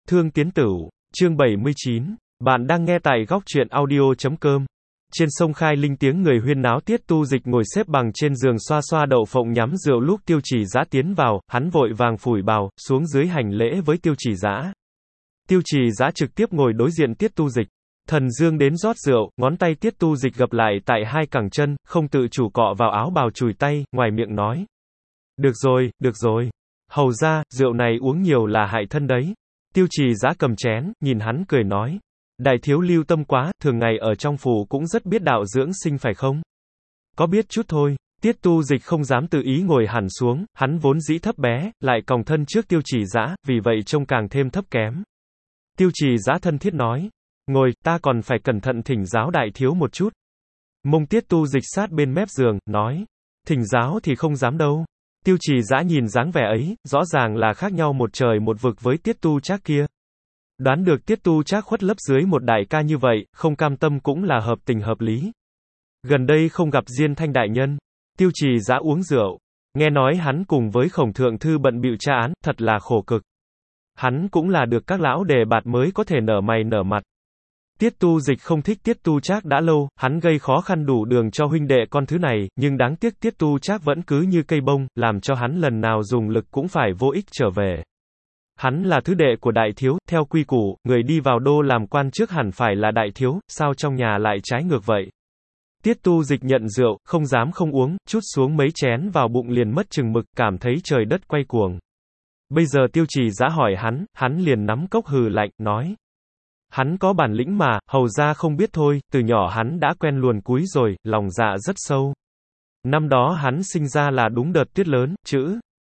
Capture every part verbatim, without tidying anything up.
Thương Tiến Tửu, chương bảy mươi chín. Bạn đang nghe tại góc truyện audio chấm com. Trên sông Khai Linh tiếng người huyên náo, Tiết Tu Dịch ngồi xếp bằng trên giường xoa xoa đậu phộng nhắm rượu, lúc Tiêu Chỉ Dã tiến vào, hắn vội vàng phủi bào, xuống dưới hành lễ với Tiêu Chỉ Dã. Tiêu Chỉ Dã trực tiếp ngồi đối diện Tiết Tu Dịch. Thần dương đến rót rượu, ngón tay Tiết Tu Dịch gập lại tại hai cẳng chân, không tự chủ cọ vào áo bào chùi tay, ngoài miệng nói. Được rồi, được rồi. Hầu ra, rượu này uống nhiều là hại thân đấy. Tiêu Chỉ Dã cầm chén, nhìn hắn cười nói. Đại thiếu lưu tâm quá, thường ngày ở trong phủ cũng rất biết đạo dưỡng sinh phải không? Có biết chút thôi. Tiết Tu Dịch không dám tự ý ngồi hẳn xuống, hắn vốn dĩ thấp bé, lại còng thân trước Tiêu Chỉ Dã, vì vậy trông càng thêm thấp kém. Tiêu Chỉ Dã thân thiết nói. Ngồi, ta còn phải cẩn thận thỉnh giáo đại thiếu một chút. Mông Tiết Tu Dịch sát bên mép giường, nói. Thỉnh giáo thì không dám đâu. Tiêu Chỉ Dã nhìn dáng vẻ ấy, rõ ràng là khác nhau một trời một vực với Tiết Tu Trác kia. Đoán được Tiết Tu Trác khuất lấp dưới một đại ca như vậy, không cam tâm cũng là hợp tình hợp lý. Gần đây không gặp Diên Thanh đại nhân. Tiêu Chỉ Dã uống rượu. Nghe nói hắn cùng với Khổng Thượng Thư bận bịu tra án, thật là khổ cực. Hắn cũng là được các lão đề bạt mới có thể nở mày nở mặt. Tiết Tu Dịch không thích Tiết Tu Trác đã lâu, hắn gây khó khăn đủ đường cho huynh đệ con thứ này, nhưng đáng tiếc Tiết Tu Trác vẫn cứ như cây bông, làm cho hắn lần nào dùng lực cũng phải vô ích trở về. Hắn là thứ đệ của đại thiếu, theo quy củ, người đi vào đô làm quan trước hẳn phải là đại thiếu, sao trong nhà lại trái ngược vậy? Tiết Tu Dịch nhận rượu, không dám không uống, chút xuống mấy chén vào bụng liền mất chừng mực, cảm thấy trời đất quay cuồng. Bây giờ Tiêu Chỉ Dã hỏi hắn, hắn liền nắm cốc hừ lạnh, nói. Hắn có bản lĩnh mà, hầu ra không biết thôi, từ nhỏ hắn đã quen luồn cúi rồi, lòng dạ rất sâu. Năm đó hắn sinh ra là đúng đợt tuyết lớn, chữ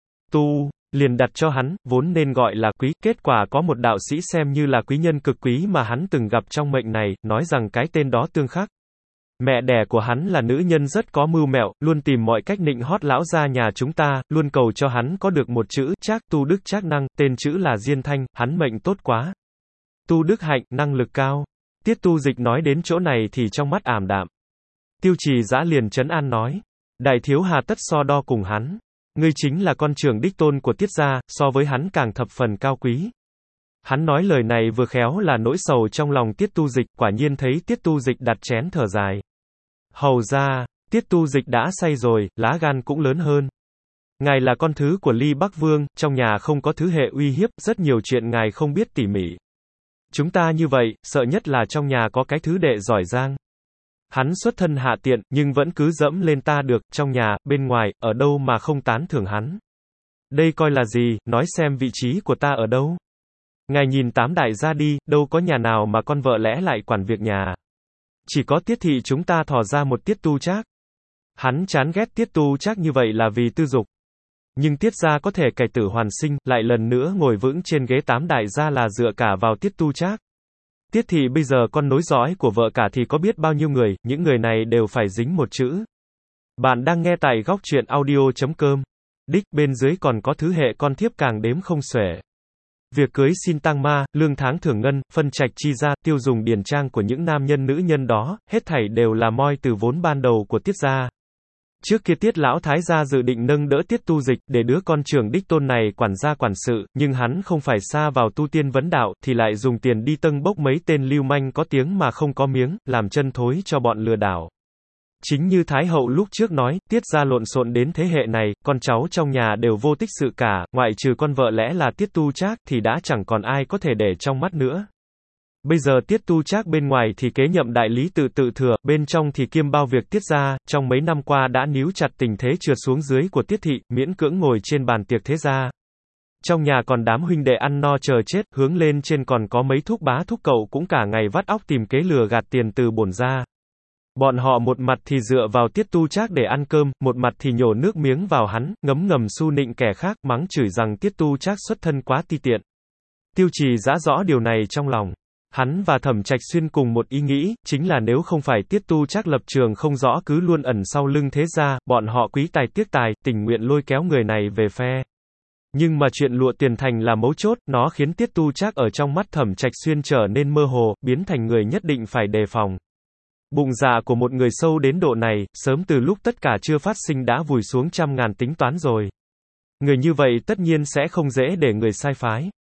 Tu liền đặt cho hắn, vốn nên gọi là Quý, kết quả có một đạo sĩ xem như là quý nhân cực quý mà hắn từng gặp trong mệnh này, nói rằng cái tên đó tương khắc. Mẹ đẻ của hắn là nữ nhân rất có mưu mẹo, luôn tìm mọi cách nịnh hót lão gia nhà chúng ta, luôn cầu cho hắn có được một chữ, Trác tu đức trác năng, tên chữ là Diên Thanh, hắn mệnh tốt quá. Tu đức hạnh, năng lực cao. Tiết Tu Dịch nói đến chỗ này thì trong mắt ảm đạm. Tiêu Chỉ Dã liền trấn an nói. Đại thiếu hà tất so đo cùng hắn. Ngươi chính là con trưởng đích tôn của Tiết gia, so với hắn càng thập phần cao quý. Hắn nói lời này vừa khéo là nỗi sầu trong lòng Tiết Tu Dịch, quả nhiên thấy Tiết Tu Dịch đặt chén thở dài. Hầu ra, Tiết Tu Dịch đã say rồi, lá gan cũng lớn hơn. Ngài là con thứ của Ly Bắc Vương, trong nhà không có thứ hệ uy hiếp, rất nhiều chuyện ngài không biết tỉ mỉ. Chúng ta như vậy, sợ nhất là trong nhà có cái thứ đệ giỏi giang. Hắn xuất thân hạ tiện, nhưng vẫn cứ dẫm lên ta được, trong nhà, bên ngoài, ở đâu mà không tán thưởng hắn. Đây coi là gì, nói xem vị trí của ta ở đâu. Ngài nhìn tám đại gia đi, đâu có nhà nào mà con vợ lẽ lại quản việc nhà. Chỉ có Tiết thị chúng ta thò ra một Tiết Tu Trác. Hắn chán ghét Tiết Tu Trác như vậy là vì tư dục. Nhưng Tiết gia có thể cải tử hoàn sinh, lại lần nữa ngồi vững trên ghế tám đại gia là dựa cả vào Tiết Tu Trác. Tiết thị bây giờ con nối dõi của vợ cả thì có biết bao nhiêu người, những người này đều phải dính một chữ. Bạn đang nghe tại góc truyện audio chấm com. Đích, bên dưới còn có thứ hệ con thiếp càng đếm không xuể. Việc cưới xin tang ma, lương tháng thưởng ngân, phân trạch chi ra, tiêu dùng điển trang của những nam nhân nữ nhân đó, hết thảy đều là moi từ vốn ban đầu của Tiết gia. Trước kia Tiết lão thái gia dự định nâng đỡ Tiết Tu Dịch, để đứa con trưởng đích tôn này quản gia quản sự, nhưng hắn không phải xa vào tu tiên vấn đạo, thì lại dùng tiền đi tâng bốc mấy tên lưu manh có tiếng mà không có miếng, làm chân thối cho bọn lừa đảo. Chính như Thái hậu lúc trước nói, Tiết gia lộn xộn đến thế hệ này, con cháu trong nhà đều vô tích sự cả, ngoại trừ con vợ lẽ là Tiết Tu Trác, thì đã chẳng còn ai có thể để trong mắt nữa. Bây giờ Tiết Tu Trác bên ngoài thì kế nhậm đại lý tự tự thừa, bên trong thì kiêm bao việc Tiết gia, trong mấy năm qua đã níu chặt tình thế trượt xuống dưới của Tiết thị, miễn cưỡng ngồi trên bàn tiệc thế gia. Trong nhà còn đám huynh đệ ăn no chờ chết, hướng lên trên còn có mấy thúc bá thúc cậu cũng cả ngày vắt óc tìm kế lừa gạt tiền từ bổn gia. Bọn họ một mặt thì dựa vào Tiết Tu Trác để ăn cơm, một mặt thì nhổ nước miếng vào hắn, ngấm ngầm su nịnh kẻ khác, mắng chửi rằng Tiết Tu Trác xuất thân quá ti tiện. Tiêu Chỉ Dã rõ điều này trong lòng. Hắn và Thẩm Trạch Xuyên cùng một ý nghĩ, chính là nếu không phải Tiết Tu Trác lập trường không rõ cứ luôn ẩn sau lưng thế gia, bọn họ quý tài tiếc tài, tình nguyện lôi kéo người này về phe. Nhưng mà chuyện lụa tiền thành là mấu chốt, nó khiến Tiết Tu Trác ở trong mắt Thẩm Trạch Xuyên trở nên mơ hồ, biến thành người nhất định phải đề phòng. Bụng dạ của một người sâu đến độ này, sớm từ lúc tất cả chưa phát sinh đã vùi xuống trăm ngàn tính toán rồi. Người như vậy tất nhiên sẽ không dễ để người sai phái.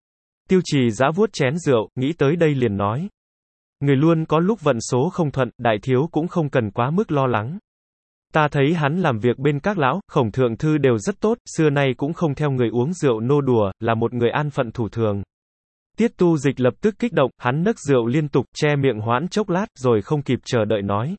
Tiêu Trì Dã vuốt chén rượu, nghĩ tới đây liền nói. Người luôn có lúc vận số không thuận, đại thiếu cũng không cần quá mức lo lắng. Ta thấy hắn làm việc bên các lão, Khổng thượng thư đều rất tốt, xưa nay cũng không theo người uống rượu nô đùa, là một người an phận thủ thường. Tiết Tu Dịch lập tức kích động, hắn nấc rượu liên tục, che miệng hoãn chốc lát, rồi không kịp chờ đợi nói.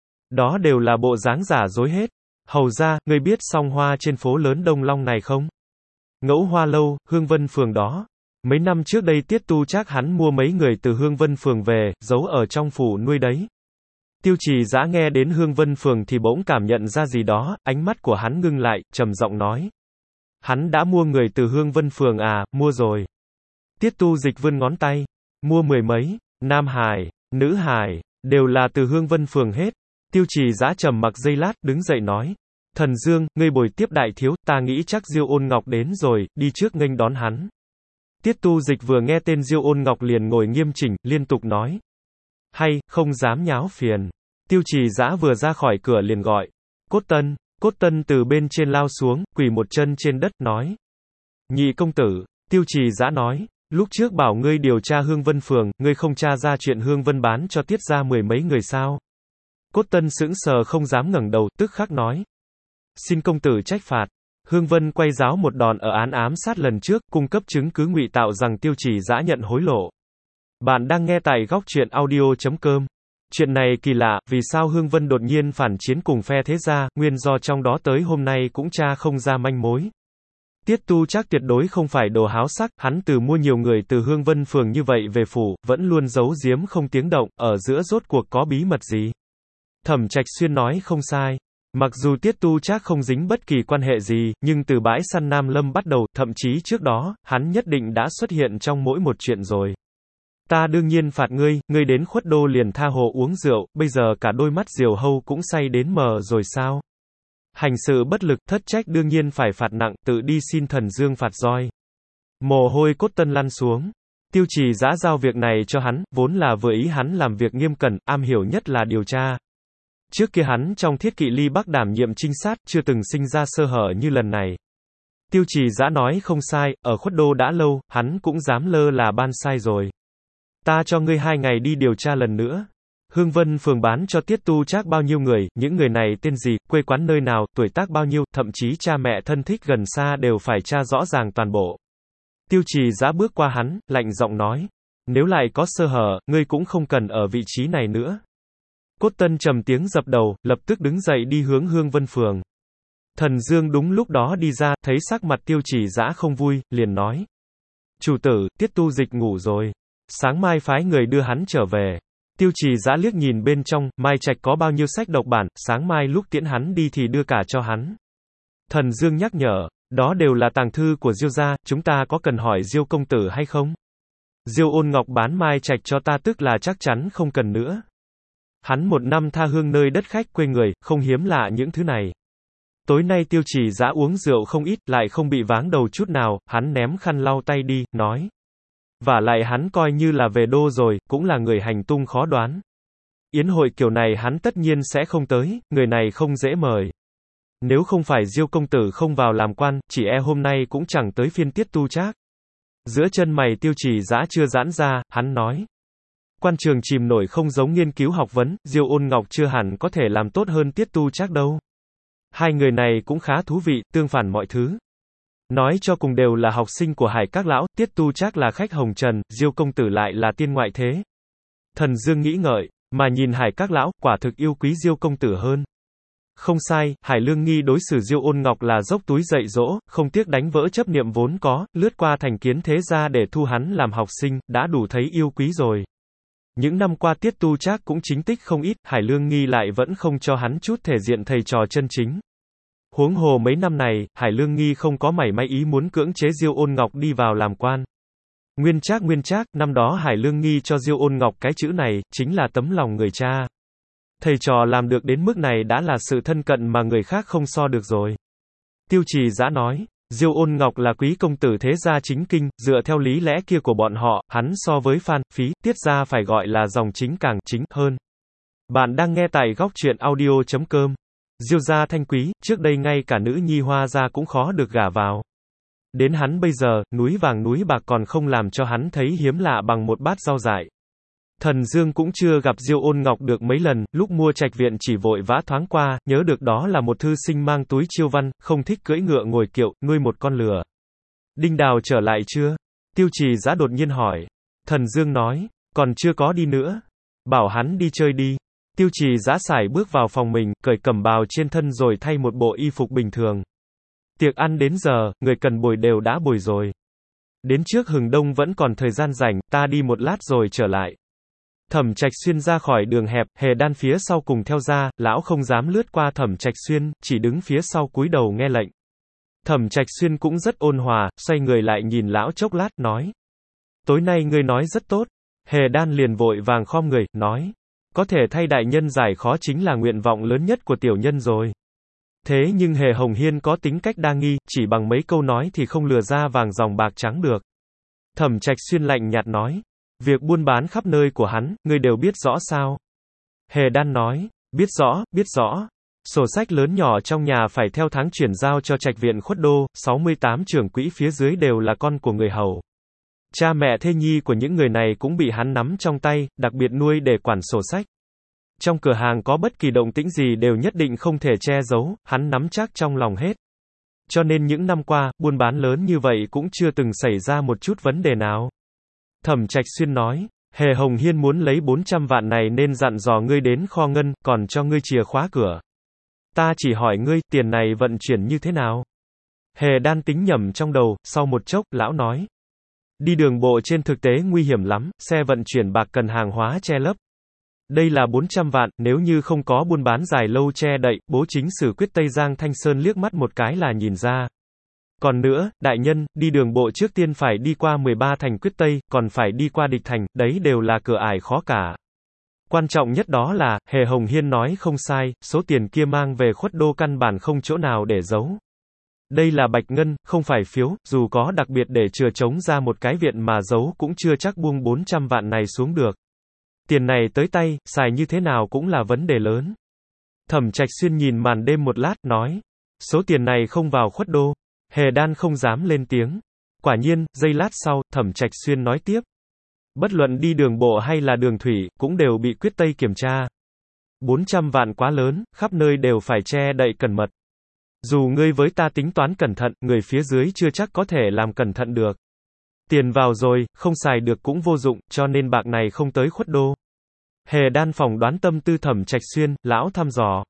Đó đều là bộ dáng giả dối hết. Hầu ra, ngươi biết song hoa trên phố lớn Đông Long này không? Ngẫu Hoa Lâu, Hương Vân Phường đó. Mấy năm trước đây Tiết Tu Trác hắn mua mấy người từ Hương Vân Phường về, giấu ở trong phủ nuôi đấy. Tiêu Trì Dã nghe đến Hương Vân Phường thì bỗng cảm nhận ra gì đó, ánh mắt của hắn ngưng lại, trầm giọng nói. Hắn đã mua người từ Hương Vân Phường à, mua rồi. Tiết Tu Dịch vươn ngón tay. Mua mười mấy, nam hài, nữ hài, đều là từ Hương Vân Phường hết. Tiêu Trì Dã trầm mặc giây lát, đứng dậy nói. Thần Dương, ngươi bồi tiếp đại thiếu, ta nghĩ chắc Diêu Ôn Ngọc đến rồi, đi trước nghênh đón hắn. Tiết Tu Dịch vừa nghe tên Diêu Ôn Ngọc liền ngồi nghiêm chỉnh, liên tục nói. Hay, không dám nháo phiền. Tiêu Trì Dã vừa ra khỏi cửa liền gọi. Cốt Tân, Cốt Tân từ bên trên lao xuống, quỳ một chân trên đất, nói. Nhị công tử, Tiêu Trì Dã nói. Lúc trước bảo ngươi điều tra Hương Vân Phường, ngươi không tra ra chuyện Hương Vân bán cho Tiết ra mười mấy người sao. Cốt Tân sững sờ không dám ngẩng đầu, tức khắc nói. Xin công tử trách phạt. Hương Vân quay giáo một đòn ở án ám sát lần trước, cung cấp chứng cứ ngụy tạo rằng Tiêu Trì Dã nhận hối lộ. Bạn đang nghe tại góc truyện audio chấm com. Chuyện này kỳ lạ, vì sao Hương Vân đột nhiên phản chiến cùng phe thế gia, nguyên do trong đó tới hôm nay cũng tra không ra manh mối. Tiết Tu Trác tuyệt đối không phải đồ háo sắc, hắn từ mua nhiều người từ Hương Vân Phường như vậy về phủ, vẫn luôn giấu giếm không tiếng động, ở giữa rốt cuộc có bí mật gì. Thẩm Trạch Xuyên nói không sai. Mặc dù Tiết Tu Trác không dính bất kỳ quan hệ gì, nhưng từ bãi săn Nam Lâm bắt đầu, thậm chí trước đó, hắn nhất định đã xuất hiện trong mỗi một chuyện rồi. Ta đương nhiên phạt ngươi, ngươi đến Khuất Đô liền tha hồ uống rượu, bây giờ cả đôi mắt Diều Hâu cũng say đến mờ rồi sao? Hành sự bất lực, thất trách đương nhiên phải phạt nặng, tự đi xin Thần Dương phạt roi. Mồ hôi Cốt Tân lăn xuống. Tiêu Trì Dã giao việc này cho hắn, vốn là vừa ý hắn làm việc nghiêm cẩn, am hiểu nhất là điều tra. Trước kia hắn trong Thiết Kỵ Ly Bắc đảm nhiệm trinh sát, chưa từng sinh ra sơ hở như lần này. Tiêu Trì Dã nói không sai, ở Khuất Đô đã lâu, hắn cũng dám lơ là ban sai rồi. Ta cho ngươi hai ngày đi điều tra lần nữa. Hương Vân Phường bán cho Tiết Tu Trác bao nhiêu người, những người này tên gì, quê quán nơi nào, tuổi tác bao nhiêu, thậm chí cha mẹ thân thích gần xa đều phải tra rõ ràng toàn bộ. Tiêu Trì Dã bước qua hắn, lạnh giọng nói. Nếu lại có sơ hở, ngươi cũng không cần ở vị trí này nữa. Cốt Tân trầm tiếng dập đầu, lập tức đứng dậy đi hướng Hương Vân Phường. Thần Dương đúng lúc đó đi ra, thấy sắc mặt Tiêu Trì Dã không vui, liền nói. Chủ tử, Tiết Tu Dịch ngủ rồi. Sáng mai phái người đưa hắn trở về. Tiêu Trì Dã liếc nhìn bên trong, Mai Trạch có bao nhiêu sách độc bản, sáng mai lúc tiễn hắn đi thì đưa cả cho hắn. Thần Dương nhắc nhở, đó đều là tàng thư của Diêu gia, chúng ta có cần hỏi Diêu công tử hay không? Diêu Ôn Ngọc bán Mai Trạch cho ta tức là chắc chắn không cần nữa. Hắn một năm tha hương nơi đất khách quê người, không hiếm lạ những thứ này. Tối nay Tiêu Trì Dã uống rượu không ít, lại không bị váng đầu chút nào, hắn ném khăn lau tay đi, nói. Vả lại hắn coi như là về đô rồi, cũng là người hành tung khó đoán. Yến hội kiểu này hắn tất nhiên sẽ không tới, người này không dễ mời. Nếu không phải Diêu công tử không vào làm quan, chỉ e hôm nay cũng chẳng tới phiên Tiết Tu Trác. Giữa chân mày Tiêu Trì Dã chưa giãn ra, hắn nói. Quan trường chìm nổi không giống nghiên cứu học vấn, Diêu Ôn Ngọc chưa hẳn có thể làm tốt hơn Tiết Tu Trác đâu. Hai người này cũng khá thú vị, tương phản mọi thứ. Nói cho cùng đều là học sinh của Hải Các lão, Tiết Tu Trác là khách hồng trần, Diêu công tử lại là tiên ngoại thế. Thần Dương nghĩ ngợi, mà nhìn Hải Các lão, quả thực yêu quý Diêu công tử hơn. Không sai, Hải Lương Nghi đối xử Diêu Ôn Ngọc là dốc túi dạy dỗ, không tiếc đánh vỡ chấp niệm vốn có, lướt qua thành kiến thế gia để thu hắn làm học sinh, đã đủ thấy yêu quý rồi. Những năm qua Tiết Tu Trác cũng chính tích không ít, Hải Lương Nghi lại vẫn không cho hắn chút thể diện thầy trò chân chính. Huống hồ mấy năm này, Hải Lương Nghi không có mảy may ý muốn cưỡng chế Diêu Ôn Ngọc đi vào làm quan. Nguyên Trác nguyên Trác, năm đó Hải Lương Nghi cho Diêu Ôn Ngọc cái chữ này, chính là tấm lòng người cha. Thầy trò làm được đến mức này đã là sự thân cận mà người khác không so được rồi. Tiêu Trì Dã nói, Diêu Ôn Ngọc là quý công tử thế gia chính kinh, dựa theo lý lẽ kia của bọn họ, hắn so với Phan, Phí, Tiết gia phải gọi là dòng chính càng chính hơn. Bạn đang nghe tại góc truyện audio chấm com. Diêu gia thanh quý, trước đây ngay cả nữ nhi Hoa gia cũng khó được gả vào. Đến hắn bây giờ, núi vàng núi bạc còn không làm cho hắn thấy hiếm lạ bằng một bát rau dại. Thần Dương cũng chưa gặp Diêu Ôn Ngọc được mấy lần, lúc mua trạch viện chỉ vội vã thoáng qua, nhớ được đó là một thư sinh mang túi chiêu văn, không thích cưỡi ngựa ngồi kiệu, nuôi một con lừa. Đinh Đào trở lại chưa? Tiêu Trì Dã đột nhiên hỏi. Thần Dương nói, còn chưa có đi nữa. Bảo hắn đi chơi đi. Tiêu Trì Dã sải bước vào phòng mình, cởi cẩm bào trên thân rồi thay một bộ y phục bình thường. Tiệc ăn đến giờ, người cần bồi đều đã bồi rồi. Đến trước hừng đông vẫn còn thời gian rảnh, ta đi một lát rồi trở lại. Thẩm Trạch Xuyên ra khỏi đường hẹp, Hề Đan phía sau cùng theo ra, lão không dám lướt qua Thẩm Trạch Xuyên, chỉ đứng phía sau cúi đầu nghe lệnh. Thẩm Trạch Xuyên cũng rất ôn hòa, xoay người lại nhìn lão chốc lát, nói. Tối nay ngươi nói rất tốt. Hề Đan liền vội vàng khom người, nói. Có thể thay đại nhân giải khó chính là nguyện vọng lớn nhất của tiểu nhân rồi. Thế nhưng Hề Hồng Hiên có tính cách đa nghi, chỉ bằng mấy câu nói thì không lừa ra vàng dòng bạc trắng được. Thẩm Trạch Xuyên lạnh nhạt nói. Việc buôn bán khắp nơi của hắn, ngươi đều biết rõ sao? Hề Đan nói. Biết rõ, biết rõ. Sổ sách lớn nhỏ trong nhà phải theo tháng chuyển giao cho trạch viện Khuất Đô, sáu mươi tám trưởng quỹ phía dưới đều là con của người hầu. Cha mẹ thê nhi của những người này cũng bị hắn nắm trong tay, đặc biệt nuôi để quản sổ sách. Trong cửa hàng có bất kỳ động tĩnh gì đều nhất định không thể che giấu, hắn nắm chắc trong lòng hết. Cho nên những năm qua, buôn bán lớn như vậy cũng chưa từng xảy ra một chút vấn đề nào. Thẩm Trạch Xuyên nói, Hề Hồng Hiên muốn lấy bốn trăm vạn này nên dặn dò ngươi đến kho ngân, còn cho ngươi chìa khóa cửa. Ta chỉ hỏi ngươi, tiền này vận chuyển như thế nào? Hề Đan tính nhẩm trong đầu, sau một chốc, lão nói. Đi đường bộ trên thực tế nguy hiểm lắm, xe vận chuyển bạc cần hàng hóa che lấp. Đây là bốn trăm vạn, nếu như không có buôn bán dài lâu che đậy, Bố Chính Sử Quyết Tây Giang Thanh Sơn liếc mắt một cái là nhìn ra. Còn nữa, đại nhân, đi đường bộ trước tiên phải đi qua mười ba thành Quyết Tây, còn phải đi qua địch thành, đấy đều là cửa ải khó cả. Quan trọng nhất đó là, Hề Hồng Hiên nói không sai, số tiền kia mang về Khuất Đô căn bản không chỗ nào để giấu. Đây là bạch ngân, không phải phiếu, dù có đặc biệt để chừa trống ra một cái viện mà giấu cũng chưa chắc buông bốn trăm vạn này xuống được. Tiền này tới tay, xài như thế nào cũng là vấn đề lớn. Thẩm Trạch Xuyên nhìn màn đêm một lát, nói. Số tiền này không vào Khuất Đô. Hề Đan không dám lên tiếng. Quả nhiên, giây lát sau, Thẩm Trạch Xuyên nói tiếp. Bất luận đi đường bộ hay là đường thủy, cũng đều bị Quyết Tây kiểm tra. bốn trăm vạn quá lớn, khắp nơi đều phải che đậy cẩn mật. Dù ngươi với ta tính toán cẩn thận, người phía dưới chưa chắc có thể làm cẩn thận được. Tiền vào rồi, không xài được cũng vô dụng, cho nên bạc này không tới Khuất Đô. Hề Đan phỏng đoán tâm tư Thẩm Trạch Xuyên, lão thăm dò.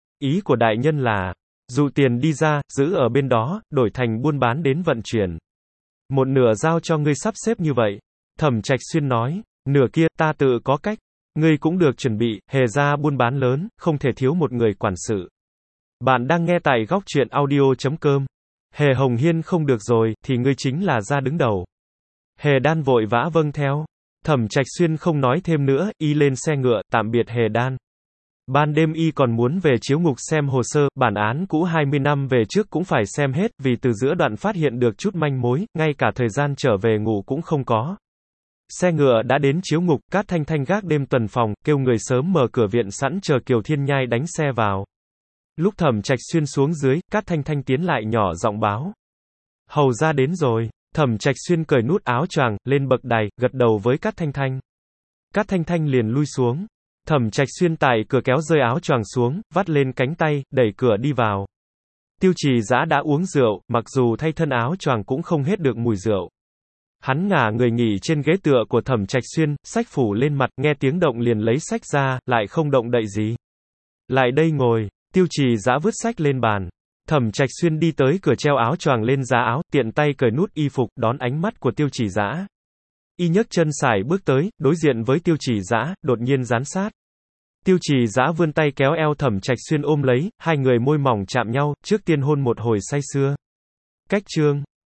Ý của đại nhân là, dụ tiền đi ra, giữ ở bên đó, đổi thành buôn bán đến vận chuyển. Một nửa giao cho ngươi sắp xếp như vậy. Thẩm Trạch Xuyên nói, nửa kia, ta tự có cách. Ngươi cũng được chuẩn bị, Hề gia buôn bán lớn, không thể thiếu một người quản sự. Bạn đang nghe tại góc truyện audio chấm com. Hề Hồng Hiên không được rồi, thì ngươi chính là ra đứng đầu. Hề Đan vội vã vâng theo. Thẩm Trạch Xuyên không nói thêm nữa, y lên xe ngựa, tạm biệt Hề Đan. Ban đêm y còn muốn về chiếu ngục xem hồ sơ, bản án cũ hai mươi năm về trước cũng phải xem hết, vì từ giữa đoạn phát hiện được chút manh mối, ngay cả thời gian trở về ngủ cũng không có. Xe ngựa đã đến chiếu ngục, Cát Thanh Thanh gác đêm tuần phòng, kêu người sớm mở cửa viện sẵn chờ Kiều Thiên Nhai đánh xe vào. Lúc Thẩm Trạch Xuyên xuống dưới, Cát Thanh Thanh tiến lại nhỏ giọng báo. Hầu ra đến rồi. Thẩm Trạch Xuyên cởi nút áo choàng, lên bậc đài, gật đầu với Cát Thanh Thanh. Cát Thanh Thanh liền lui xuống. Thẩm Trạch Xuyên tại cửa kéo rơi áo choàng xuống, vắt lên cánh tay, đẩy cửa đi vào. Tiêu Trì Dã đã uống rượu, mặc dù thay thân áo choàng cũng không hết được mùi rượu. Hắn ngả người nghỉ trên ghế tựa của Thẩm Trạch Xuyên, sách phủ lên mặt, nghe tiếng động liền lấy sách ra, lại không động đậy gì. Lại đây ngồi. Tiêu Trì Dã vứt sách lên bàn. Thẩm Trạch Xuyên đi tới cửa treo áo choàng lên giá áo, tiện tay cởi nút y phục, đón ánh mắt của Tiêu Trì Dã. Y nhấc chân sải bước tới, đối diện với Tiêu Trì Dã, đột nhiên dán sát. Tiêu Trì Dã vươn tay kéo eo Thẩm Trạch Xuyên ôm lấy, hai người môi mỏng chạm nhau, trước tiên hôn một hồi say sưa. Cách chương